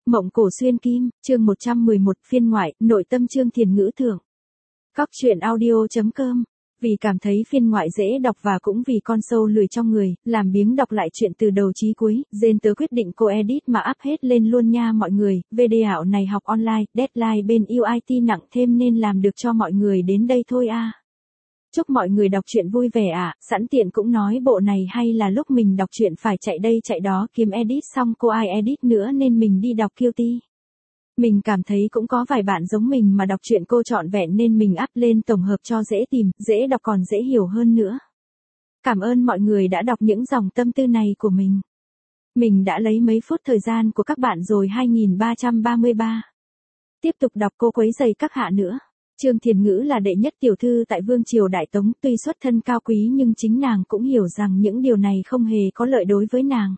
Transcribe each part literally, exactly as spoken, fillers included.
Mộng cổ xuyên kim, chương một trăm mười một, phiên ngoại, nội tâm Chương Thiền Ngữ thưởng. Cóc truyện audio chấm com. Vì cảm thấy phiên ngoại dễ đọc và cũng vì con sâu lười trong người, làm biếng đọc lại chuyện từ đầu chí cuối, Jane tớ quyết định cô edit mà up hết lên luôn nha mọi người. Video này học online, deadline bên u i tê nặng thêm nên làm được cho mọi người đến đây thôi a. À. Chúc mọi người đọc truyện vui vẻ ạ, à. Sẵn tiện cũng nói bộ này hay là lúc mình đọc truyện phải chạy đây chạy đó kiếm edit xong cô ai edit nữa nên mình đi đọc guilty. Mình cảm thấy cũng có vài bạn giống mình mà đọc truyện cô trọn vẹn nên mình up lên tổng hợp cho dễ tìm, dễ đọc còn dễ hiểu hơn nữa. Cảm ơn mọi người đã đọc những dòng tâm tư này của mình. Mình đã lấy mấy phút thời gian của các bạn rồi hai nghìn ba trăm ba mươi ba. Tiếp tục đọc cô quấy rầy các hạ nữa. Chương Thiền Ngữ là đệ nhất tiểu thư tại Vương triều Đại Tống, tuy xuất thân cao quý nhưng chính nàng cũng hiểu rằng những điều này không hề có lợi đối với nàng.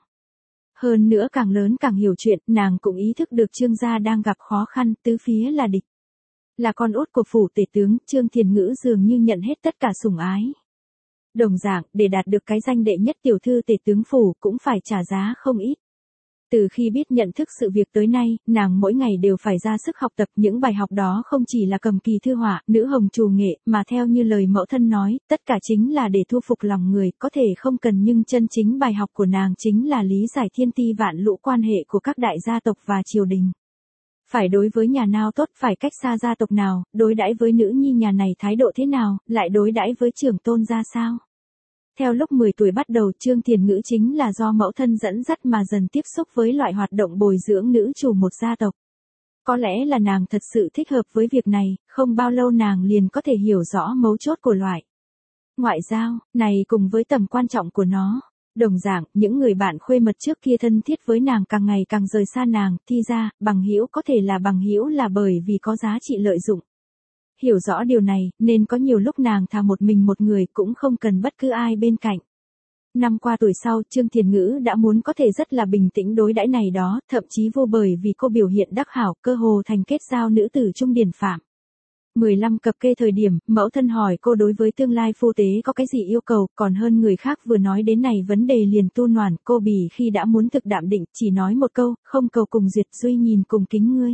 Hơn nữa càng lớn càng hiểu chuyện, nàng cũng ý thức được Trương gia đang gặp khó khăn, tứ phía là địch. Là con út của phủ tể tướng, Chương Thiền Ngữ dường như nhận hết tất cả sủng ái. Đồng dạng, để đạt được cái danh đệ nhất tiểu thư tể tướng phủ cũng phải trả giá không ít. Từ khi biết nhận thức sự việc tới nay, nàng mỗi ngày đều phải ra sức học tập những bài học đó không chỉ là cầm kỳ thư họa, nữ hồng trù nghệ, mà theo như lời mẫu thân nói, tất cả chính là để thu phục lòng người, có thể không cần nhưng chân chính bài học của nàng chính là lý giải thiên ti vạn lũ quan hệ của các đại gia tộc và triều đình. Phải đối với nhà nào tốt, phải cách xa gia tộc nào, đối đãi với nữ nhi nhà này thái độ thế nào, lại đối đãi với trưởng tôn ra sao. Theo lúc mười tuổi bắt đầu, Chương Thiền Ngữ chính là do mẫu thân dẫn dắt mà dần tiếp xúc với loại hoạt động bồi dưỡng nữ chủ một gia tộc. Có lẽ là nàng thật sự thích hợp với việc này, không bao lâu nàng liền có thể hiểu rõ mấu chốt của loại ngoại giao này cùng với tầm quan trọng của nó. Đồng dạng, những người bạn khuê mật trước kia thân thiết với nàng càng ngày càng rời xa nàng, thì ra, bằng hữu có thể là bằng hữu là bởi vì có giá trị lợi dụng. Hiểu rõ điều này, nên có nhiều lúc nàng thà một mình một người cũng không cần bất cứ ai bên cạnh. Năm qua tuổi sau, Chương Thiền Ngữ đã muốn có thể rất là bình tĩnh đối đãi này đó, thậm chí vô bởi vì cô biểu hiện đắc hảo, cơ hồ thành kết giao nữ tử trung điển phạm. mười lăm cập kê thời điểm, mẫu thân hỏi cô đối với tương lai phu tế có cái gì yêu cầu, còn hơn người khác vừa nói đến này vấn đề liền tu noản, cô bỉ khi đã muốn thực đạm định, chỉ nói một câu, không cầu cùng duyệt duy nhìn cùng kính ngươi.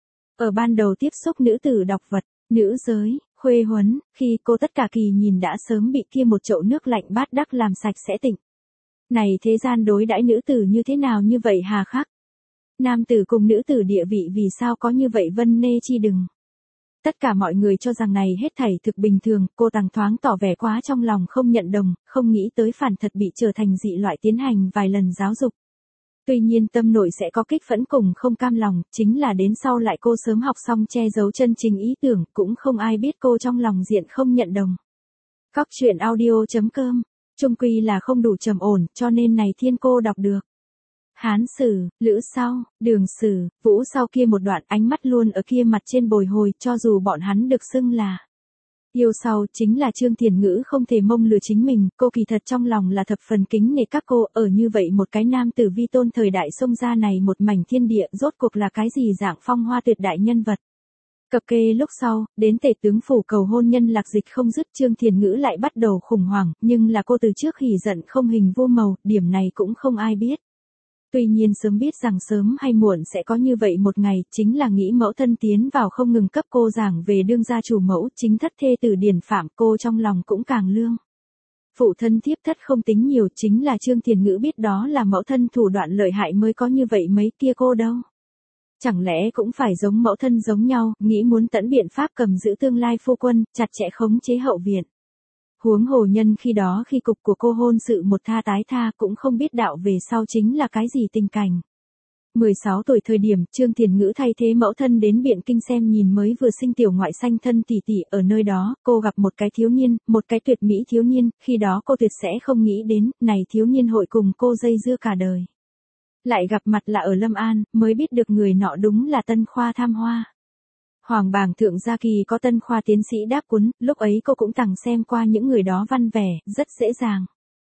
Ở ban đầu tiếp xúc nữ tử đọc vật, nữ giới, khuê huấn, khi cô tất cả kỳ nhìn đã sớm bị kia một chậu nước lạnh bát đắc làm sạch sẽ tịnh. Này thế gian đối đãi nữ tử như thế nào như vậy hà khắc? Nam tử cùng nữ tử địa vị vì sao có như vậy vân nê chi đừng? Tất cả mọi người cho rằng này hết thảy thực bình thường, cô tàng thoáng tỏ vẻ quá trong lòng không nhận đồng, không nghĩ tới phản thật bị trở thành dị loại tiến hành vài lần giáo dục. Tuy nhiên tâm nội sẽ có kích phẫn cùng không cam lòng, chính là đến sau lại cô sớm học xong che giấu chân chính ý tưởng, cũng không ai biết cô trong lòng diện không nhận đồng. Cóc truyện audio chấm com, chung quy là không đủ trầm ổn, cho nên này thiên cô đọc được. Hán sử, Lữ sau, Đường sử, Vũ sau kia một đoạn ánh mắt luôn ở kia mặt trên bồi hồi cho dù bọn hắn được xưng là yêu sau, chính là Chương Thiền Ngữ không thể mông lừa chính mình, cô kỳ thật trong lòng là thập phần kính nể các cô, ở như vậy một cái nam tử vi tôn thời đại xông ra này một mảnh thiên địa, rốt cuộc là cái gì dạng phong hoa tuyệt đại nhân vật. Cập kê lúc sau, đến tể tướng phủ cầu hôn nhân lạc dịch không dứt, Chương Thiền Ngữ lại bắt đầu khủng hoảng, nhưng là cô từ trước hỉ giận không hình vô màu, điểm này cũng không ai biết. Tuy nhiên sớm biết rằng sớm hay muộn sẽ có như vậy một ngày, chính là nghĩ mẫu thân tiến vào không ngừng cấp cô giảng về đương gia chủ mẫu, chính thất thê tử điển phạm, cô trong lòng cũng càng lương. Phụ thân thiếp thất không tính nhiều, chính là Chương Thiền Ngữ biết đó là mẫu thân thủ đoạn lợi hại mới có như vậy mấy kia cô đâu. Chẳng lẽ cũng phải giống mẫu thân giống nhau, nghĩ muốn tận biện pháp cầm giữ tương lai phu quân, chặt chẽ khống chế hậu viện. Huống hồ nhân khi đó khi cục của cô hôn sự một tha tái tha cũng không biết đạo về sau chính là cái gì tình cảnh. mười sáu tuổi thời điểm, Chương Thiền Ngữ thay thế mẫu thân đến Biện Kinh xem nhìn mới vừa sinh tiểu ngoại sanh thân tỷ tỷ, ở nơi đó, cô gặp một cái thiếu niên, một cái tuyệt mỹ thiếu niên, khi đó cô tuyệt sẽ không nghĩ đến, này thiếu niên hội cùng cô dây dưa cả đời. Lại gặp mặt là ở Lâm An, mới biết được người nọ đúng là Tân Khoa Tham Hoa. Hoàng bảng thượng gia kỳ có Tân Khoa tiến sĩ đáp cuốn, lúc ấy cô cũng từng xem qua những người đó văn vẻ, rất dễ dàng.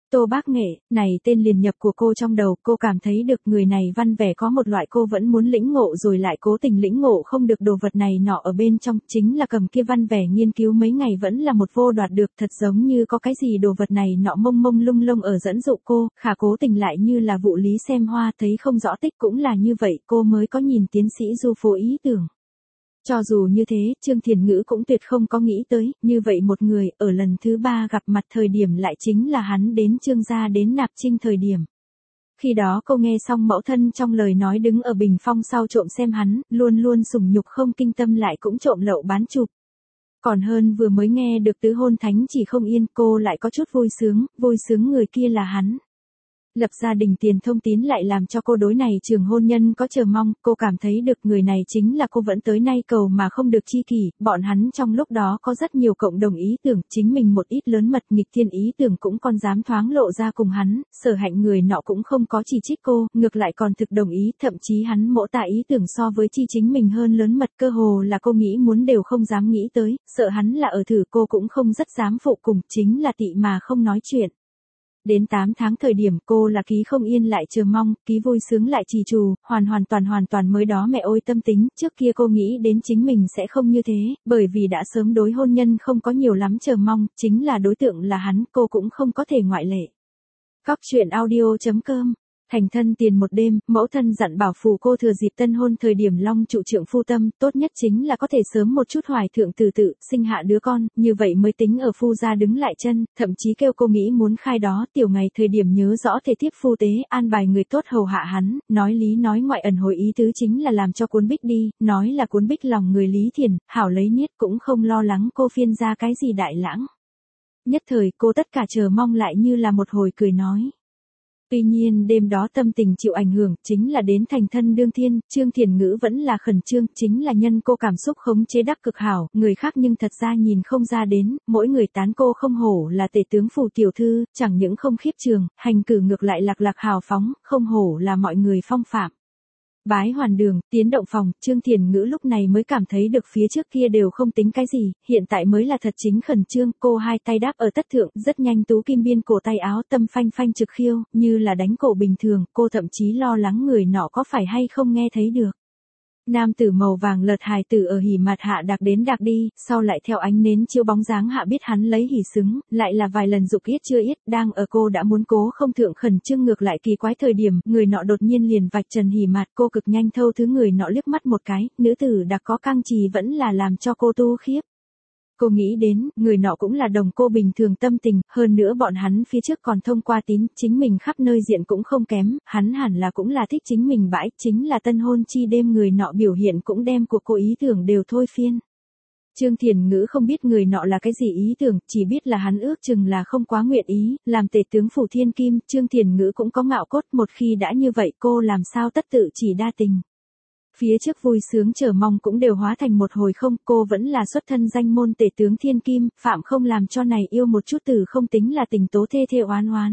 Tô Bác Nghệ, này tên liền nhập của cô trong đầu, cô cảm thấy được người này văn vẻ có một loại cô vẫn muốn lĩnh ngộ rồi lại cố tình lĩnh ngộ không được đồ vật này nọ ở bên trong, chính là cầm kia văn vẻ nghiên cứu mấy ngày vẫn là một vô đoạt được, thật giống như có cái gì đồ vật này nọ mông mông lung lung ở dẫn dụ cô, khả cố tình lại như là vụ lý xem hoa thấy không rõ tích cũng là như vậy, cô mới có nhìn tiến sĩ Du Phố ý tưởng. Cho dù như thế, Trương Thiền Ngữ cũng tuyệt không có nghĩ tới, như vậy một người, ở lần thứ ba gặp mặt thời điểm lại chính là hắn đến Trương gia đến nạp trinh thời điểm. Khi đó cô nghe xong mẫu thân trong lời nói đứng ở bình phong sau trộm xem hắn, luôn luôn sủng nhục không kinh tâm lại cũng trộm lậu bán chụp. Còn hơn vừa mới nghe được tứ hôn thánh chỉ không yên, cô lại có chút vui sướng, vui sướng người kia là hắn. Lập gia đình tiền thông tín lại làm cho cô đối này trường hôn nhân có chờ mong, cô cảm thấy được người này chính là cô vẫn tới nay cầu mà không được chi kỷ, bọn hắn trong lúc đó có rất nhiều cộng đồng ý tưởng, chính mình một ít lớn mật nghịch thiên ý tưởng cũng còn dám thoáng lộ ra cùng hắn, sở hạnh người nọ cũng không có chỉ trích cô, ngược lại còn thực đồng ý, thậm chí hắn mỗ tả ý tưởng so với chi chính mình hơn lớn mật cơ hồ là cô nghĩ muốn đều không dám nghĩ tới, sợ hắn là ở thử cô cũng không rất dám phụ cùng, chính là tị mà không nói chuyện. Đến tám tháng thời điểm cô là ký không yên lại chờ mong, ký vui sướng lại trì trù, hoàn hoàn toàn hoàn toàn mới đó mẹ ôi tâm tính, trước kia cô nghĩ đến chính mình sẽ không như thế, bởi vì đã sớm đối hôn nhân không có nhiều lắm chờ mong, chính là đối tượng là hắn, cô cũng không có thể ngoại lệ. Cóc truyện audio chấm com Thành thân tiền một đêm, mẫu thân dặn bảo phù cô thừa dịp tân hôn thời điểm long trụ trượng phu tâm, tốt nhất chính là có thể sớm một chút hoài thượng từ tự, sinh hạ đứa con, như vậy mới tính ở phu gia đứng lại chân, thậm chí kêu cô nghĩ muốn khai đó, tiểu ngày thời điểm nhớ rõ thể thiếp phu tế, an bài người tốt hầu hạ hắn, nói lý nói ngoại ẩn hồi ý tứ chính là làm cho cuốn bích đi, nói là cuốn bích lòng người Lý Thiền, hảo lấy niết cũng không lo lắng cô phiên ra cái gì đại lãng. Nhất thời cô tất cả chờ mong lại như là một hồi cười nói. Tuy nhiên đêm đó tâm tình chịu ảnh hưởng, chính là đến thành thân đương thiên, Trương Thiền Ngữ vẫn là khẩn trương, chính là nhân cô cảm xúc khống chế đắc cực hảo, người khác nhưng thật ra nhìn không ra đến, mỗi người tán cô không hổ là tể tướng phủ tiểu thư, chẳng những không khiếp trường, hành cử ngược lại lạc lạc hào phóng, không hổ là mọi người phong phạm. Bái hoàn đường, tiến động phòng, Trương Thiền Ngữ lúc này mới cảm thấy được phía trước kia đều không tính cái gì, hiện tại mới là thật chính khẩn trương, cô hai tay đáp ở tất thượng, rất nhanh tú kim biên cổ tay áo tâm phanh phanh trực khiêu, như là đánh cổ bình thường, cô thậm chí lo lắng người nọ có phải hay không nghe thấy được. Nam tử màu vàng lợt hài tử ở hỉ mặt hạ đạc đến đạc đi, sau lại theo ánh nến chiếu bóng dáng hạ biết hắn lấy hỉ xứng, lại là vài lần dục yết chưa yết, đang ở cô đã muốn cố không thượng khẩn trương ngược lại kỳ quái thời điểm, người nọ đột nhiên liền vạch trần hỉ mặt, cô cực nhanh thâu thứ người nọ liếc mắt một cái, nữ tử đặc có căng trì vẫn là làm cho cô tu khiếp. Cô nghĩ đến, người nọ cũng là đồng cô bình thường tâm tình, hơn nữa bọn hắn phía trước còn thông qua tín, chính mình khắp nơi diện cũng không kém, hắn hẳn là cũng là thích chính mình bãi, chính là tân hôn chi đêm người nọ biểu hiện cũng đem của cô ý tưởng đều thôi phiên. Trương Thiền Ngữ không biết người nọ là cái gì ý tưởng, chỉ biết là hắn ước chừng là không quá nguyện ý, làm tể tướng phủ thiên kim, Trương Thiền Ngữ cũng có ngạo cốt, một khi đã như vậy cô làm sao tất tự chỉ đa tình. Phía trước vui sướng chờ mong cũng đều hóa thành một hồi không, cô vẫn là xuất thân danh môn tể tướng thiên kim, phạm không làm cho này yêu một chút từ không tính là tình tố thê thê oán oán.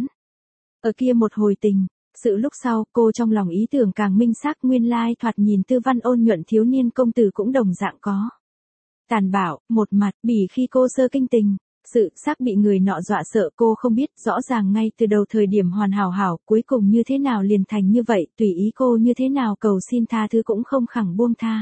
Ở kia một hồi tình, sự lúc sau, cô trong lòng ý tưởng càng minh xác nguyên lai thoạt nhìn tư văn ôn nhuận thiếu niên công tử cũng đồng dạng có. Tàn bạo, một mặt, bỉ khi cô sơ kinh tình. Sự xác bị người nọ dọa sợ cô không biết rõ ràng ngay từ đầu thời điểm hoàn hảo hảo, cuối cùng như thế nào liền thành như vậy, tùy ý cô như thế nào cầu xin tha thứ cũng không khẳng buông tha.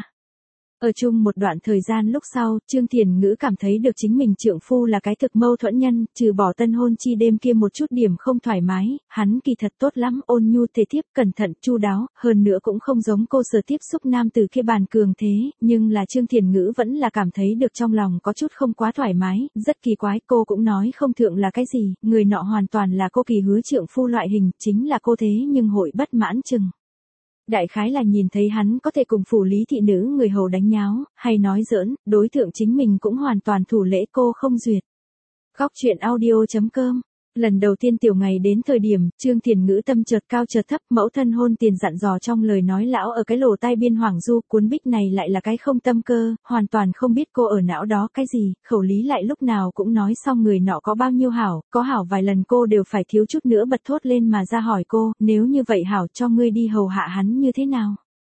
Ở chung một đoạn thời gian lúc sau, Trương Thiền Ngữ cảm thấy được chính mình trượng phu là cái thực mâu thuẫn nhân, trừ bỏ tân hôn chi đêm kia một chút điểm không thoải mái, hắn kỳ thật tốt lắm, ôn nhu thể thiếp, cẩn thận, chu đáo, hơn nữa cũng không giống cô sở tiếp xúc nam từ kia bàn cường thế, nhưng là Trương Thiền Ngữ vẫn là cảm thấy được trong lòng có chút không quá thoải mái, rất kỳ quái, cô cũng nói không thượng là cái gì, người nọ hoàn toàn là cô kỳ hứa trượng phu loại hình, chính là cô thế nhưng hội bất mãn chừng. Đại khái là nhìn thấy hắn có thể cùng phủ lý thị nữ người hầu đánh nháo, hay nói giỡn, đối tượng chính mình cũng hoàn toàn thủ lễ cô không duyệt. Góc truyện audio chấm com Lần đầu tiên tiểu ngày đến thời điểm, Trương Thiền Ngữ tâm chợt cao chợt thấp, mẫu thân hôn tiền dặn dò trong lời nói lão ở cái lỗ tai biên hoàng du, cuốn bích này lại là cái không tâm cơ, hoàn toàn không biết cô ở não đó cái gì, khẩu lý lại lúc nào cũng nói xong người nọ có bao nhiêu hảo, có hảo vài lần cô đều phải thiếu chút nữa bật thốt lên mà ra hỏi cô, nếu như vậy hảo cho ngươi đi hầu hạ hắn như thế nào.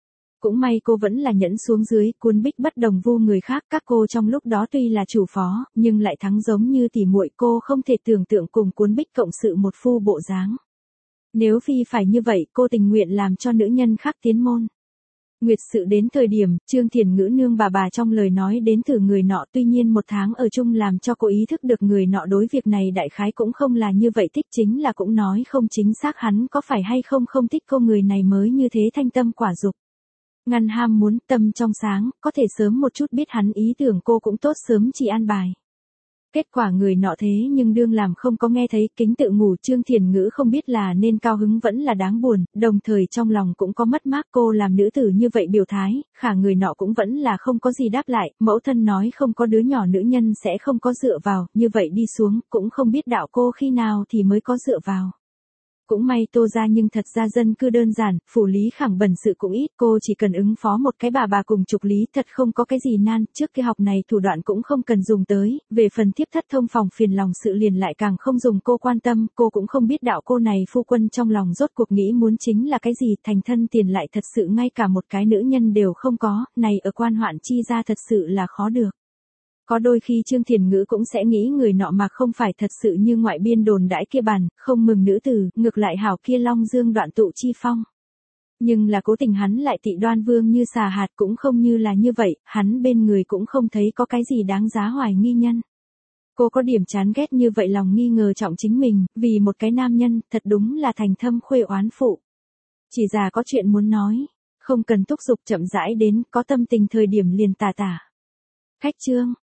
Cũng may cô vẫn là nhẫn xuống dưới, cuốn bích bất đồng vu người khác, các cô trong lúc đó tuy là chủ phó, nhưng lại thắng giống như tỉ muội, cô không thể tưởng tượng cùng cuốn bích cộng sự một phu bộ dáng. Nếu phi phải như vậy, cô tình nguyện làm cho nữ nhân khác tiến môn. Nguyệt sự đến thời điểm, Trương Thiền Ngữ nương bà bà trong lời nói đến thử người nọ, tuy nhiên một tháng ở chung làm cho cô ý thức được người nọ đối việc này đại khái cũng không là như vậy, thích chính là cũng nói không chính xác hắn có phải hay không không thích cô, người này mới như thế thanh tâm quả dục. Ngăn ham muốn, tâm trong sáng, có thể sớm một chút biết hắn ý tưởng cô cũng tốt sớm chỉ an bài. Kết quả người nọ thế nhưng đương làm không có nghe thấy, kính tự ngủ. Trương Thiền Ngữ không biết là nên cao hứng vẫn là đáng buồn, đồng thời trong lòng cũng có mất mát, cô làm nữ tử như vậy biểu thái, khả người nọ cũng vẫn là không có gì đáp lại, mẫu thân nói không có đứa nhỏ nữ nhân sẽ không có dựa vào, như vậy đi xuống, cũng không biết đạo cô khi nào thì mới có dựa vào. Cũng may Tô ra nhưng thật ra dân cư đơn giản, phủ lý khẳng bẩn sự cũng ít, cô chỉ cần ứng phó một cái bà bà cùng trục lý, thật không có cái gì nan, trước cái học này thủ đoạn cũng không cần dùng tới, về phần tiếp thất thông phòng phiền lòng sự liền lại càng không dùng cô quan tâm, cô cũng không biết đạo cô này phu quân trong lòng rốt cuộc nghĩ muốn chính là cái gì, thành thân tiền lại thật sự ngay cả một cái nữ nhân đều không có, này ở quan hoạn chi ra thật sự là khó được. Có đôi khi Trương Thiền Ngữ cũng sẽ nghĩ người nọ mà không phải thật sự như ngoại biên đồn đãi kia bàn, không mừng nữ tử, ngược lại hảo kia long dương đoạn tụ chi phong. Nhưng là cố tình hắn lại tị đoan vương như xà hạt, cũng không như là như vậy, hắn bên người cũng không thấy có cái gì đáng giá hoài nghi nhân. Cô có điểm chán ghét như vậy, lòng nghi ngờ trọng chính mình, vì một cái nam nhân, thật đúng là thành thâm khuê oán phụ. Chỉ già có chuyện muốn nói, không cần thúc giục, chậm rãi đến, có tâm tình thời điểm liền tả tả. Khách trương.